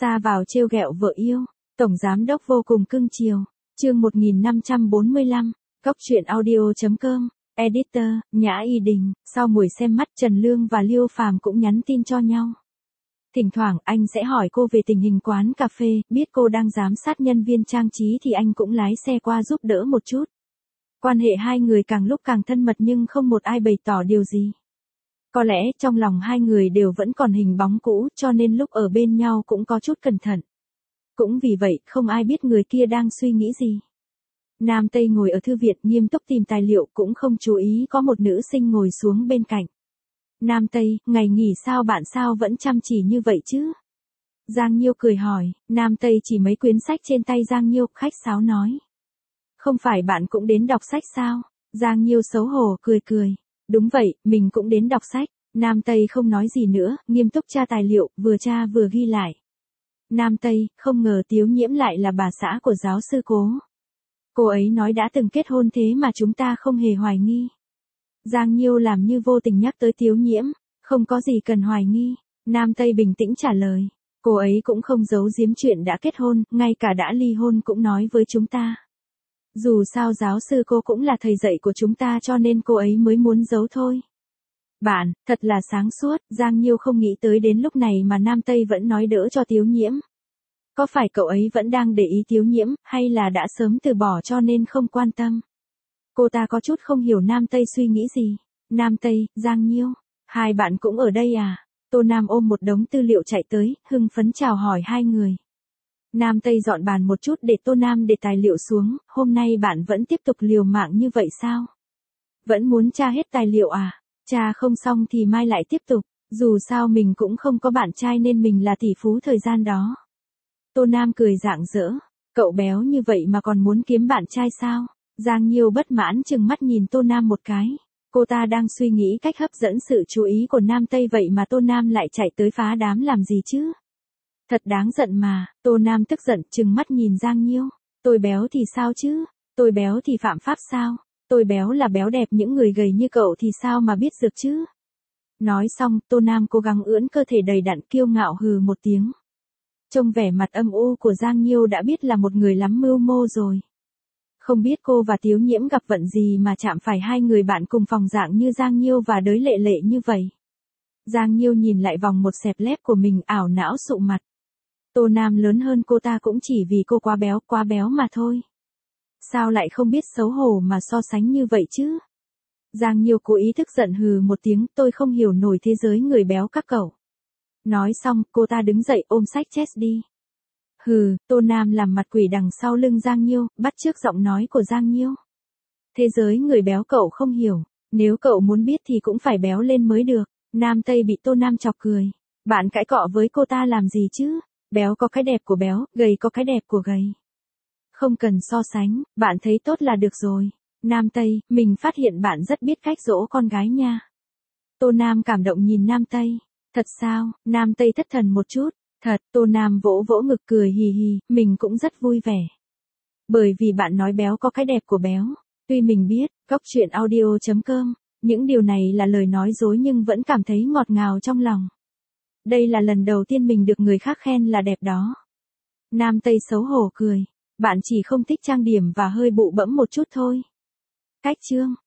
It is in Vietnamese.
Sa vào trêu ghẹo vợ yêu, tổng giám đốc vô cùng cưng chiều. Chương 1545, Cóc truyện audio.com, Editor, Nhã Y Đình. Sau buổi xem mắt, Trần Lương và Liêu Phàm cũng nhắn tin cho nhau. Thỉnh thoảng anh sẽ hỏi cô về tình hình quán cà phê, biết cô đang giám sát nhân viên trang trí thì anh cũng lái xe qua giúp đỡ một chút. Quan hệ hai người càng lúc càng thân mật nhưng không một ai bày tỏ điều gì. Có lẽ trong lòng hai người đều vẫn còn hình bóng cũ cho nên lúc ở bên nhau cũng có chút cẩn thận. Cũng vì vậy không ai biết người kia đang suy nghĩ gì. Nam Tây ngồi ở thư viện nghiêm túc tìm tài liệu cũng không chú ý có một nữ sinh ngồi xuống bên cạnh. Nam Tây, ngày nghỉ sao bạn sao vẫn chăm chỉ như vậy chứ? Giang Nhiêu cười hỏi, Nam Tây chỉ mấy quyển sách trên tay Giang Nhiêu, khách sáo nói. Không phải bạn cũng đến đọc sách sao? Giang Nhiêu xấu hổ cười cười. Đúng vậy, mình cũng đến đọc sách. Nam Tây không nói gì nữa, nghiêm túc tra tài liệu, vừa tra vừa ghi lại. Nam Tây, không ngờ Tiếu Nhiễm lại là bà xã của giáo sư Cố. Cô ấy nói đã từng kết hôn thế mà chúng ta không hề hoài nghi. Giang Nhiêu làm như vô tình nhắc tới Tiếu Nhiễm, không có gì cần hoài nghi. Nam Tây bình tĩnh trả lời, cô ấy cũng không giấu giếm chuyện đã kết hôn, ngay cả đã ly hôn cũng nói với chúng ta. Dù sao giáo sư cô cũng là thầy dạy của chúng ta cho nên cô ấy mới muốn giấu thôi. Bạn, thật là sáng suốt, Giang Nhiêu không nghĩ tới đến lúc này mà Nam Tây vẫn nói đỡ cho Tiếu Nhiễm. Có phải cậu ấy vẫn đang để ý Tiếu Nhiễm, hay là đã sớm từ bỏ cho nên không quan tâm? Cô ta có chút không hiểu Nam Tây suy nghĩ gì. Nam Tây, Giang Nhiêu, hai bạn cũng ở đây à? Tô Nam ôm một đống tư liệu chạy tới, hưng phấn chào hỏi hai người. Nam Tây dọn bàn một chút để Tô Nam để tài liệu xuống, hôm nay bạn vẫn tiếp tục liều mạng như vậy sao? Vẫn muốn tra hết tài liệu à? Tra không xong thì mai lại tiếp tục, dù sao mình cũng không có bạn trai nên mình là tỷ phú thời gian đó. Tô Nam cười rạng rỡ, cậu béo như vậy mà còn muốn kiếm bạn trai sao? Giang Nhiêu bất mãn chừng mắt nhìn Tô Nam một cái, cô ta đang suy nghĩ cách hấp dẫn sự chú ý của Nam Tây vậy mà Tô Nam lại chạy tới phá đám làm gì chứ? Thật đáng giận mà, Tô Nam tức giận chừng mắt nhìn Giang Nhiêu, tôi béo thì sao chứ? Tôi béo thì phạm pháp sao? Tôi béo là béo đẹp, những người gầy như cậu thì sao mà biết được chứ? Nói xong, Tô Nam cố gắng ưỡn cơ thể đầy đặn kiêu ngạo hừ một tiếng. Trông vẻ mặt âm u của Giang Nhiêu đã biết là một người lắm mưu mô rồi. Không biết cô và Tiếu Nhiễm gặp vận gì mà chạm phải hai người bạn cùng phòng dạng như Giang Nhiêu và đới lệ lệ như vậy. Giang Nhiêu nhìn lại vòng một xẹp lép của mình ảo não sụ mặt. Tô Nam lớn hơn cô ta cũng chỉ vì cô quá béo mà thôi. Sao lại không biết xấu hổ mà so sánh như vậy chứ? Giang Nhiêu cố ý tức giận hừ một tiếng, tôi không hiểu nổi thế giới người béo các cậu. Nói xong, cô ta đứng dậy ôm sách chest đi. Hừ, Tô Nam làm mặt quỷ đằng sau lưng Giang Nhiêu, bắt chước giọng nói của Giang Nhiêu. Thế giới người béo cậu không hiểu, nếu cậu muốn biết thì cũng phải béo lên mới được. Nam Tây bị Tô Nam chọc cười. Bạn cãi cọ với cô ta làm gì chứ? Béo có cái đẹp của béo, gầy có cái đẹp của gầy. Không cần so sánh, bạn thấy tốt là được rồi. Nam Tây, mình phát hiện bạn rất biết cách dỗ con gái nha. Tô Nam cảm động nhìn Nam Tây. Thật sao? Nam Tây thất thần một chút. Thật, Tô Nam vỗ vỗ ngực cười hì hì, mình cũng rất vui vẻ. Bởi vì bạn nói béo có cái đẹp của béo. Tuy mình biết, Cóc truyện audio.com, những điều này là lời nói dối nhưng vẫn cảm thấy ngọt ngào trong lòng. Đây là lần đầu tiên mình được người khác khen là đẹp đó. Nam Tây xấu hổ cười. Bạn chỉ không thích trang điểm và hơi bụ bẫm một chút thôi. Cách chương.